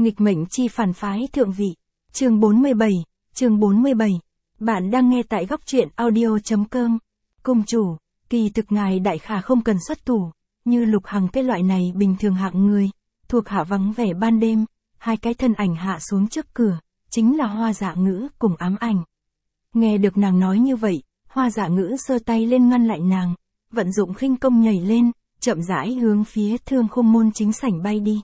Nghịch mệnh chi phản phái thượng vị. Chương 47. Bạn đang nghe tại góc truyện audio.com. Cung chủ, kỳ thực ngài đại khả không cần xuất thủ, như Lục Hằng cái loại này bình thường hạng người, thuộc hạ vắng vẻ ban đêm, hai cái thân ảnh hạ xuống trước cửa, chính là Hoa Dạ Ngữ cùng Ám Ảnh. Nghe được nàng nói như vậy, Hoa Dạ Ngữ giơ tay lên ngăn lại nàng, vận dụng khinh công nhảy lên, chậm rãi hướng phía Thương Khung môn chính sảnh bay đi.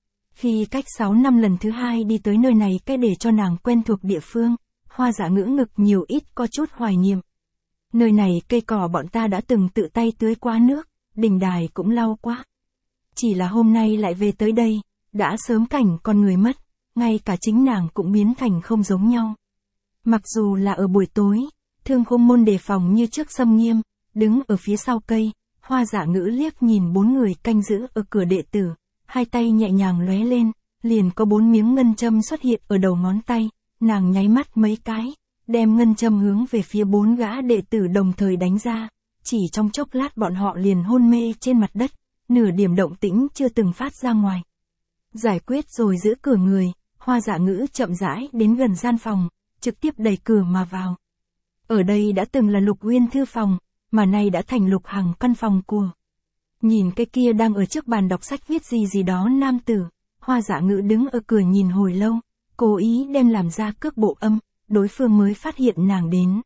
Khi cách 6 năm lần thứ hai đi tới nơi này cái để cho nàng quen thuộc địa phương, Hoa Dạ Ngữ ngực nhiều ít có chút hoài niệm. Nơi này cây cỏ bọn ta đã từng tự tay tưới qua nước, đình đài cũng lau qua. Chỉ là hôm nay lại về tới đây, đã sớm cảnh con người mất, ngay cả chính nàng cũng biến thành không giống nhau. Mặc dù là ở buổi tối, Thương Khung môn đề phòng như trước xâm nghiêm, đứng ở phía sau cây, Hoa Dạ Ngữ liếc nhìn 4 người canh giữ ở cửa đệ tử, hai tay nhẹ nhàng lóe lên, liền có 4 miếng ngân châm xuất hiện ở đầu ngón tay, nàng nháy mắt mấy cái, đem ngân châm hướng về phía 4 gã đệ tử đồng thời đánh ra, chỉ trong chốc lát bọn họ liền hôn mê trên mặt đất, nửa điểm động tĩnh chưa từng phát ra ngoài. Giải quyết rồi giữ cửa người, Hoa Dạ Ngữ chậm rãi đến gần gian phòng, trực tiếp đẩy cửa mà vào. Ở đây đã từng là Lục Uyên thư phòng, mà nay đã thành Lục Hằng căn phòng của. Nhìn cái kia đang ở trước bàn đọc sách viết gì đó nam tử, Hoa Dạ Ngữ đứng ở cửa nhìn hồi lâu, cố ý đem làm ra cước bộ âm, đối phương mới phát hiện nàng đến.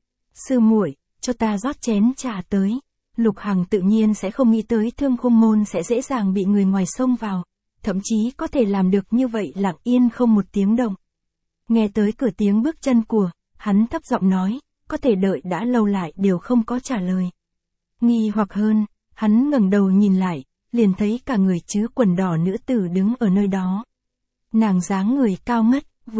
Sư muội, cho ta rót chén trà tới. Lục Hằng tự nhiên sẽ không nghĩ tới Thương Khung môn sẽ dễ dàng bị người ngoài xông vào, thậm chí có thể làm được như vậy lặng yên không một tiếng động. Nghe tới cửa tiếng bước chân của, hắn thấp giọng nói, có thể đợi đã lâu lại đều không có trả lời. Nghi hoặc hơn, hắn ngẩng đầu nhìn lại, liền thấy cả người chứa quần đỏ nữ tử đứng ở nơi đó. Nàng dáng người cao ngất,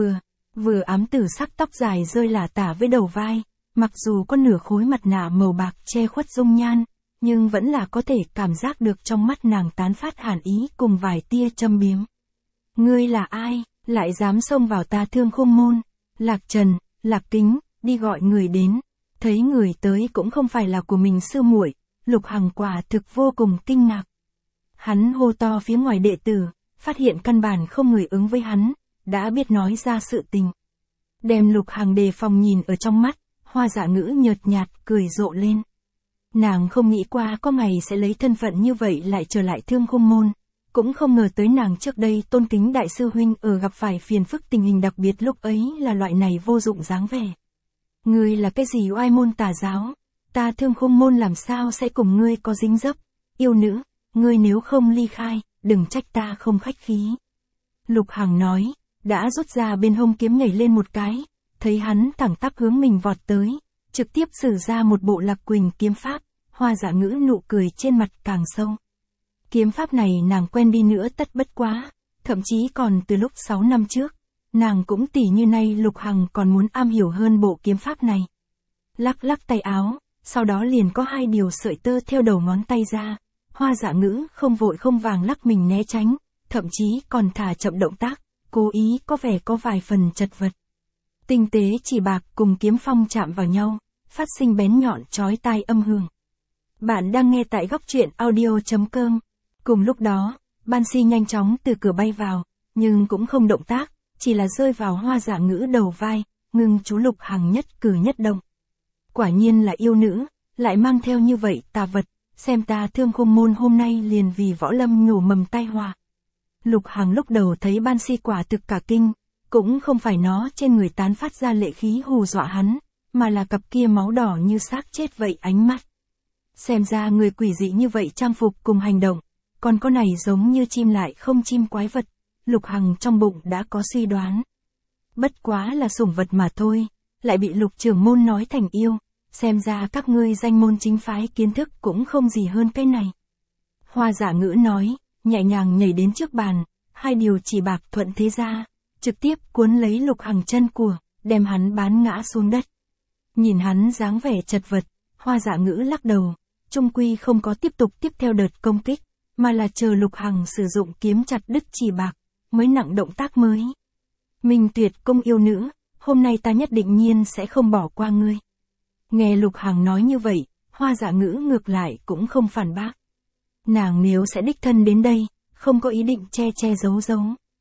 vừa ám tử sắc tóc dài rơi lả tả với đầu vai, mặc dù có nửa khối mặt nạ màu bạc che khuất dung nhan, nhưng vẫn là có thể cảm giác được trong mắt nàng tán phát hàn ý cùng vài tia châm biếm. Ngươi là ai, lại dám xông vào ta Thương Khung môn? Lạc Trần, Lạc Kính, đi gọi người đến. Thấy người tới cũng không phải là của mình sư muội, Lục Hằng quả thực vô cùng kinh ngạc. Hắn hô to phía ngoài đệ tử, phát hiện căn bản không người ứng với hắn, đã biết nói ra sự tình. Đem Lục Hằng đề phòng nhìn ở trong mắt, Hoa Dạ Ngữ nhợt nhạt cười rộ lên. Nàng không nghĩ qua có ngày sẽ lấy thân phận như vậy lại trở lại Thương Khung môn, cũng không ngờ tới nàng trước đây tôn kính đại sư huynh ở gặp phải phiền phức tình hình đặc biệt lúc ấy là loại này vô dụng dáng vẻ. Ngươi là cái gì oai môn tà giáo? Ta Thương Khung môn làm sao sẽ cùng ngươi có dính dấp? Yêu nữ, ngươi nếu không ly khai, đừng trách ta không khách khí. Lục Hằng nói, đã rút ra bên hông kiếm nhảy lên một cái, thấy hắn thẳng tắp hướng mình vọt tới, trực tiếp sử ra một bộ Lạc Quỳnh kiếm pháp, Hoa Dạ Ngữ nụ cười trên mặt càng sâu. Kiếm pháp này nàng quen đi nữa tất bất quá, thậm chí còn từ lúc 6 năm trước, nàng cũng tỉ như nay Lục Hằng còn muốn am hiểu hơn bộ kiếm pháp này. Lắc lắc tay áo, sau đó liền có 2 điều sợi tơ theo đầu ngón tay ra, Hoa Dạ Ngữ không vội không vàng lắc mình né tránh, thậm chí còn thả chậm động tác, cố ý có vẻ có vài phần chật vật. Tinh tế chỉ bạc cùng kiếm phong chạm vào nhau, phát sinh bén nhọn chói tai âm hưởng. Bạn đang nghe tại góc truyện audio.com. Cùng lúc đó, Ban Si nhanh chóng từ cửa bay vào, nhưng cũng không động tác, chỉ là rơi vào Hoa Dạ Ngữ đầu vai, ngưng chú Lục Hằng nhất cử nhất động. Quả nhiên là yêu nữ, lại mang theo như vậy tà vật, xem ta Thương Khung môn hôm nay liền vì võ lâm nhổ mầm tai họa. Lục Hằng lúc đầu thấy Ban Si quả thực cả kinh, cũng không phải nó trên người tán phát ra lệ khí hù dọa hắn, mà là cặp kia máu đỏ như xác chết vậy ánh mắt. Xem ra người quỷ dị như vậy trang phục cùng hành động, còn có này giống như chim lại không chim quái vật, Lục Hằng trong bụng đã có suy đoán. Bất quá là sủng vật mà thôi, lại bị Lục trưởng môn nói thành yêu, xem ra các ngươi danh môn chính phái kiến thức cũng không gì hơn cái này. Hoa Dạ Ngữ nói, nhẹ nhàng nhảy đến trước bàn, 2 điều chỉ bạc thuận thế ra, trực tiếp cuốn lấy Lục Hằng chân của, đem hắn bán ngã xuống đất. Nhìn hắn dáng vẻ chật vật, Hoa Dạ Ngữ lắc đầu, chung quy không có tiếp tục tiếp theo đợt công kích, mà là chờ Lục Hằng sử dụng kiếm chặt đứt chỉ bạc, mới nặng động tác mới. Minh Tuyệt công yêu nữ, hôm nay ta nhất định nhiên sẽ không bỏ qua ngươi. Nghe Lục Hằng nói như vậy, Hoa Dạ Ngữ ngược lại cũng không phản bác. Nàng nếu sẽ đích thân đến đây, không có ý định che giấu.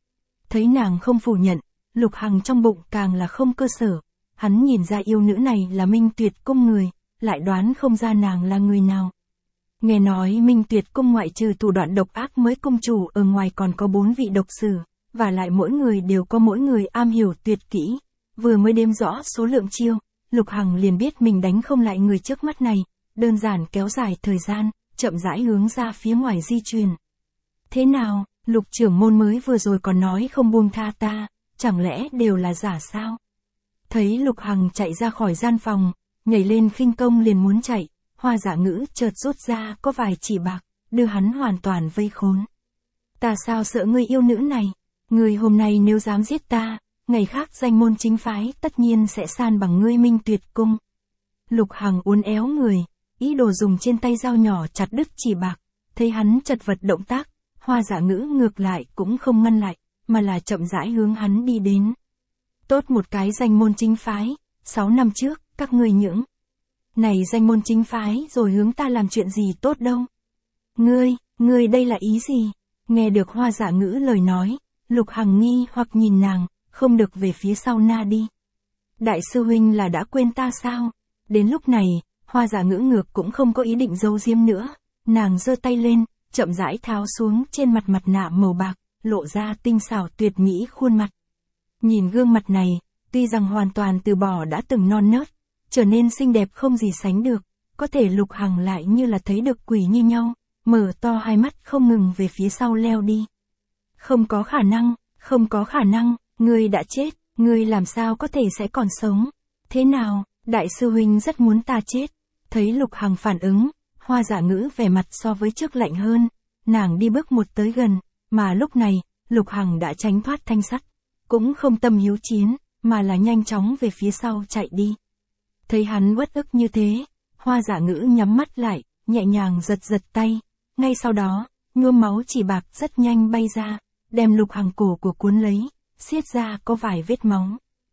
Thấy nàng không phủ nhận, Lục Hằng trong bụng càng là không cơ sở. Hắn nhìn ra yêu nữ này là Minh Tuyệt Cung người, lại đoán không ra nàng là người nào. Nghe nói Minh Tuyệt Cung ngoại trừ thủ đoạn độc ác mới cung chủ ở ngoài còn có 4 vị độc sử, và lại mỗi người đều có mỗi người am hiểu tuyệt kỹ. Vừa mới đếm rõ số lượng chiêu, Lục Hằng liền biết mình đánh không lại người trước mắt này, đơn giản kéo dài thời gian, chậm rãi hướng ra phía ngoài di chuyển. Thế nào, Lục trưởng môn mới vừa rồi còn nói không buông tha ta, chẳng lẽ đều là giả sao? Thấy Lục Hằng chạy ra khỏi gian phòng, nhảy lên khinh công liền muốn chạy, Hoa Dạ Ngữ chợt rút ra có vài chỉ bạc, đưa hắn hoàn toàn vây khốn. Ta sao sợ ngươi yêu nữ này, ngươi hôm nay nếu dám giết ta, ngày khác danh môn chính phái tất nhiên sẽ san bằng ngươi Minh Tuyệt Cung. Lục Hằng uốn éo người, ý đồ dùng trên tay dao nhỏ chặt đứt chỉ bạc, thấy hắn chật vật động tác, Hoa Dạ Ngữ ngược lại cũng không ngăn lại, mà là chậm rãi hướng hắn đi đến. Tốt một cái danh môn chính phái, 6 năm trước, các ngươi những này danh môn chính phái rồi hướng ta làm chuyện gì tốt đâu. Ngươi đây là ý gì? Nghe được Hoa Dạ Ngữ lời nói, Lục Hằng nghi hoặc nhìn nàng, không được về phía sau na đi. Đại sư huynh là đã quên ta sao? Đến lúc này, Hoa Dạ Ngữ ngược cũng không có ý định giấu giếm nữa, nàng giơ tay lên, chậm rãi tháo xuống trên mặt nạ màu bạc, lộ ra tinh xảo tuyệt mỹ khuôn mặt. Nhìn gương mặt này, tuy rằng hoàn toàn từ bỏ đã từng non nớt, trở nên xinh đẹp không gì sánh được, có thể Lục Hằng lại như là thấy được quỷ như nhau, mở to hai mắt không ngừng về phía sau leo đi. Không có khả năng, ngươi đã chết, ngươi làm sao có thể sẽ còn sống? Thế nào, đại sư huynh rất muốn ta chết. Thấy Lục Hằng phản ứng, Hoa Dạ Ngữ vẻ mặt so với trước lạnh hơn, nàng đi bước một tới gần, mà lúc này, Lục Hằng đã tránh thoát thanh sắt, cũng không tâm hiếu chiến, mà là nhanh chóng về phía sau chạy đi. Thấy hắn uất ức như thế, Hoa Dạ Ngữ nhắm mắt lại, nhẹ nhàng giật tay, ngay sau đó, nhuốm máu chỉ bạc rất nhanh bay ra, đem Lục Hằng cổ của cuốn lấy, xiết ra có vài vết máu.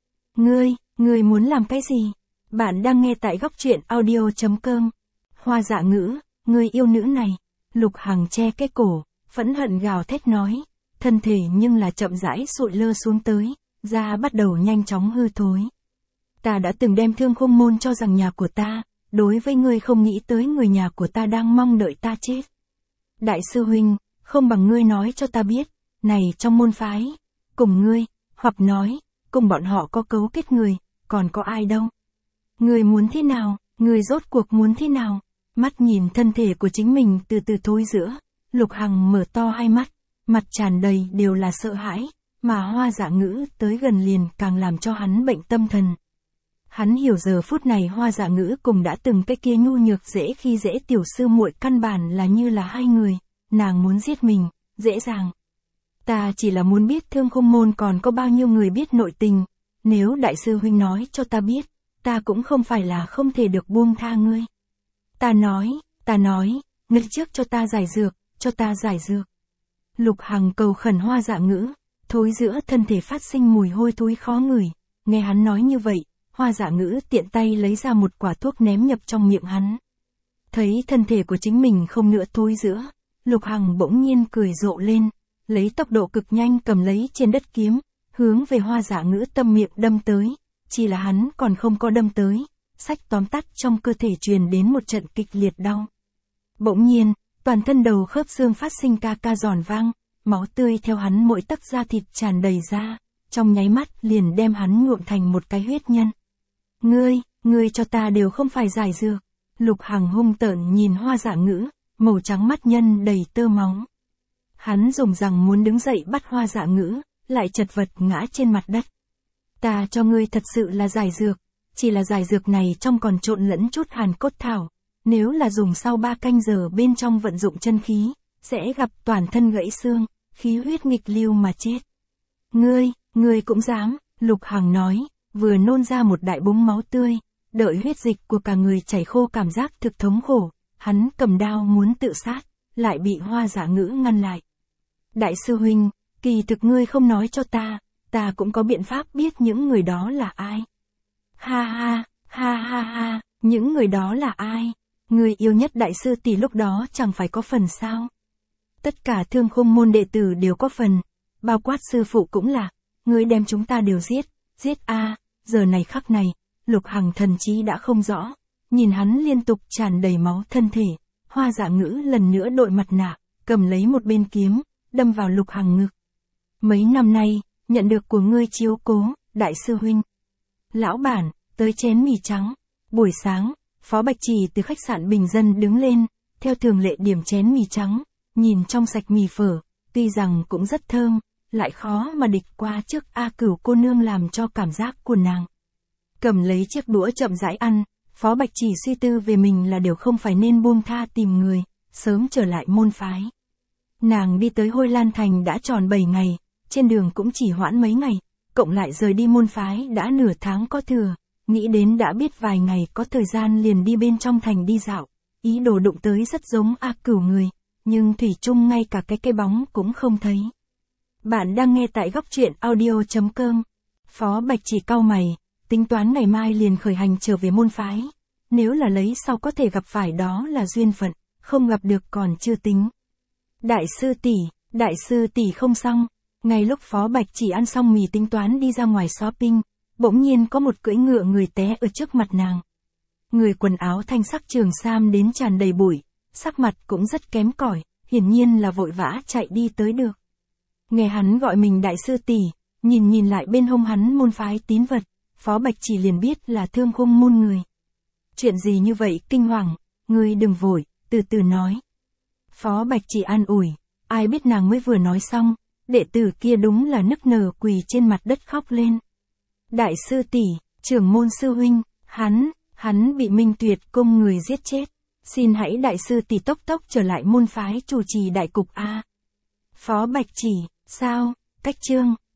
Ngươi muốn làm cái gì? Bạn đang nghe tại góc truyện audio.com. Hoa Dạ Ngữ, ngươi yêu nữ này. Lục Hằng che cái cổ, phẫn hận gào thét nói, thân thể nhưng là chậm rãi sụi lơ xuống tới, da bắt đầu nhanh chóng hư thối. Ta đã từng đem Thương Khung Môn cho rằng nhà của ta, đối với ngươi không nghĩ tới người nhà của ta đang mong đợi ta chết. Đại sư huynh, không bằng ngươi nói cho ta biết, này trong môn phái, cùng ngươi, hoặc nói, cùng bọn họ có cấu kết người, còn có ai đâu. Ngươi muốn thế nào, ngươi rốt cuộc muốn thế nào? Mắt nhìn thân thể của chính mình từ từ thối rữa, Lục Hằng mở to hai mắt, mặt tràn đầy đều là sợ hãi, mà Hoa Dạ Ngữ tới gần liền càng làm cho hắn bệnh tâm thần. Hắn hiểu giờ phút này Hoa Dạ Ngữ cùng đã từng cái kia nhu nhược dễ khi dễ tiểu sư muội căn bản là như là hai người, nàng muốn giết mình, dễ dàng. Ta chỉ là muốn biết Thương Khung Môn còn có bao nhiêu người biết nội tình, nếu đại sư huynh nói cho ta biết, ta cũng không phải là không thể được buông tha ngươi. Ta nói, ngươi trước cho ta giải dược. Lục Hằng cầu khẩn Hoa Dạ Ngữ, thối giữa thân thể phát sinh mùi hôi thối khó ngửi, nghe hắn nói như vậy, Hoa Dạ Ngữ tiện tay lấy ra một quả thuốc ném nhập trong miệng hắn. Thấy thân thể của chính mình không nữa thối giữa, Lục Hằng bỗng nhiên cười rộ lên, lấy tốc độ cực nhanh cầm lấy trên đất kiếm, hướng về Hoa Dạ Ngữ tâm miệng đâm tới, chỉ là hắn còn không có đâm tới, sách tóm tắt trong cơ thể truyền đến một trận kịch liệt đau. Bỗng nhiên, toàn thân đầu khớp xương phát sinh ca ca giòn vang, máu tươi theo hắn mỗi tấc da thịt tràn đầy ra, trong nháy mắt liền đem hắn nhuộm thành một cái huyết nhân. Ngươi cho ta đều không phải giải dược. Lục Hằng hung tợn nhìn Hoa Dạ Ngữ, màu trắng mắt nhân đầy tơ máu. Hắn dùng rằng muốn đứng dậy bắt Hoa Dạ Ngữ, lại chật vật ngã trên mặt đất. Ta cho ngươi thật sự là giải dược, chỉ là giải dược này trong còn trộn lẫn chút hàn cốt thảo, nếu là dùng sau 3 canh giờ bên trong vận dụng chân khí, sẽ gặp toàn thân gãy xương, khí huyết nghịch lưu mà chết. Ngươi cũng dám, Lục Hằng nói, vừa nôn ra một đại búng máu tươi, đợi huyết dịch của cả người chảy khô cảm giác thực thống khổ, hắn cầm đao muốn tự sát, lại bị Hoa Dạ Ngữ ngăn lại. Đại sư huynh, kỳ thực ngươi không nói cho ta cũng có biện pháp biết những người đó là ai. Ha, những người đó là ai? Người yêu nhất đại sư tỷ lúc đó chẳng phải có phần sao? Tất cả Thương Khung Môn đệ tử đều có phần, bao quát sư phụ cũng là, ngươi đem chúng ta đều giết a. Giờ này khắc này, Lục Hằng thần trí đã không rõ, nhìn hắn liên tục tràn đầy máu thân thể, Hoa Dạ Ngữ lần nữa đội mặt nạ, cầm lấy một bên kiếm, đâm vào Lục Hằng ngực. Mấy năm nay, nhận được của ngươi chiếu cố, đại sư huynh. Lão bản, tới chén mì trắng. Buổi sáng, Phó Bạch Chỉ từ khách sạn bình dân đứng lên, theo thường lệ điểm chén mì trắng, nhìn trong sạch mì phở, tuy rằng cũng rất thơm, lại khó mà địch qua trước A Cửu cô nương làm cho cảm giác của nàng. Cầm lấy chiếc đũa chậm rãi ăn, Phó Bạch Chỉ suy tư về mình là điều không phải nên buông tha tìm người, sớm trở lại môn phái. Nàng đi tới Hôi Lan Thành đã tròn 7 ngày, trên đường cũng chỉ hoãn mấy ngày, cộng lại rời đi môn phái đã nửa tháng có thừa, nghĩ đến đã biết vài ngày có thời gian liền đi bên trong thành đi dạo, ý đồ đụng tới rất giống A Cửu người, nhưng thủy chung ngay cả cái bóng cũng không thấy. Bạn đang nghe tại góc truyện audio.com. Phó Bạch Chỉ cau mày, tính toán ngày mai liền khởi hành trở về môn phái, nếu là lấy sau có thể gặp phải đó là duyên phận, không gặp được còn chưa tính. Đại sư tỷ không xong. Ngay lúc Phó Bạch Chỉ ăn xong mì tính toán đi ra ngoài shopping, bỗng nhiên có một cưỡi ngựa người té ở trước mặt nàng. Người quần áo thanh sắc trường sam đến tràn đầy bụi, sắc mặt cũng rất kém cỏi, hiển nhiên là vội vã chạy đi tới được. Nghe hắn gọi mình đại sư tỷ, nhìn lại bên hông hắn môn phái tín vật, Phó Bạch Chỉ liền biết là Thương Khung môn người. Chuyện gì như vậy kinh hoàng, ngươi đừng vội, từ từ nói. Phó Bạch Chỉ an ủi, ai biết nàng mới vừa nói xong, đệ tử kia đúng là nức nở quỳ trên mặt đất khóc lên. Đại sư tỷ, trưởng môn sư huynh, hắn bị Minh Tuyệt cung người giết chết. Xin hãy đại sư tỷ tốc trở lại môn phái chủ trì đại cục a. Phó Bạch Chỉ, sao, cách chương,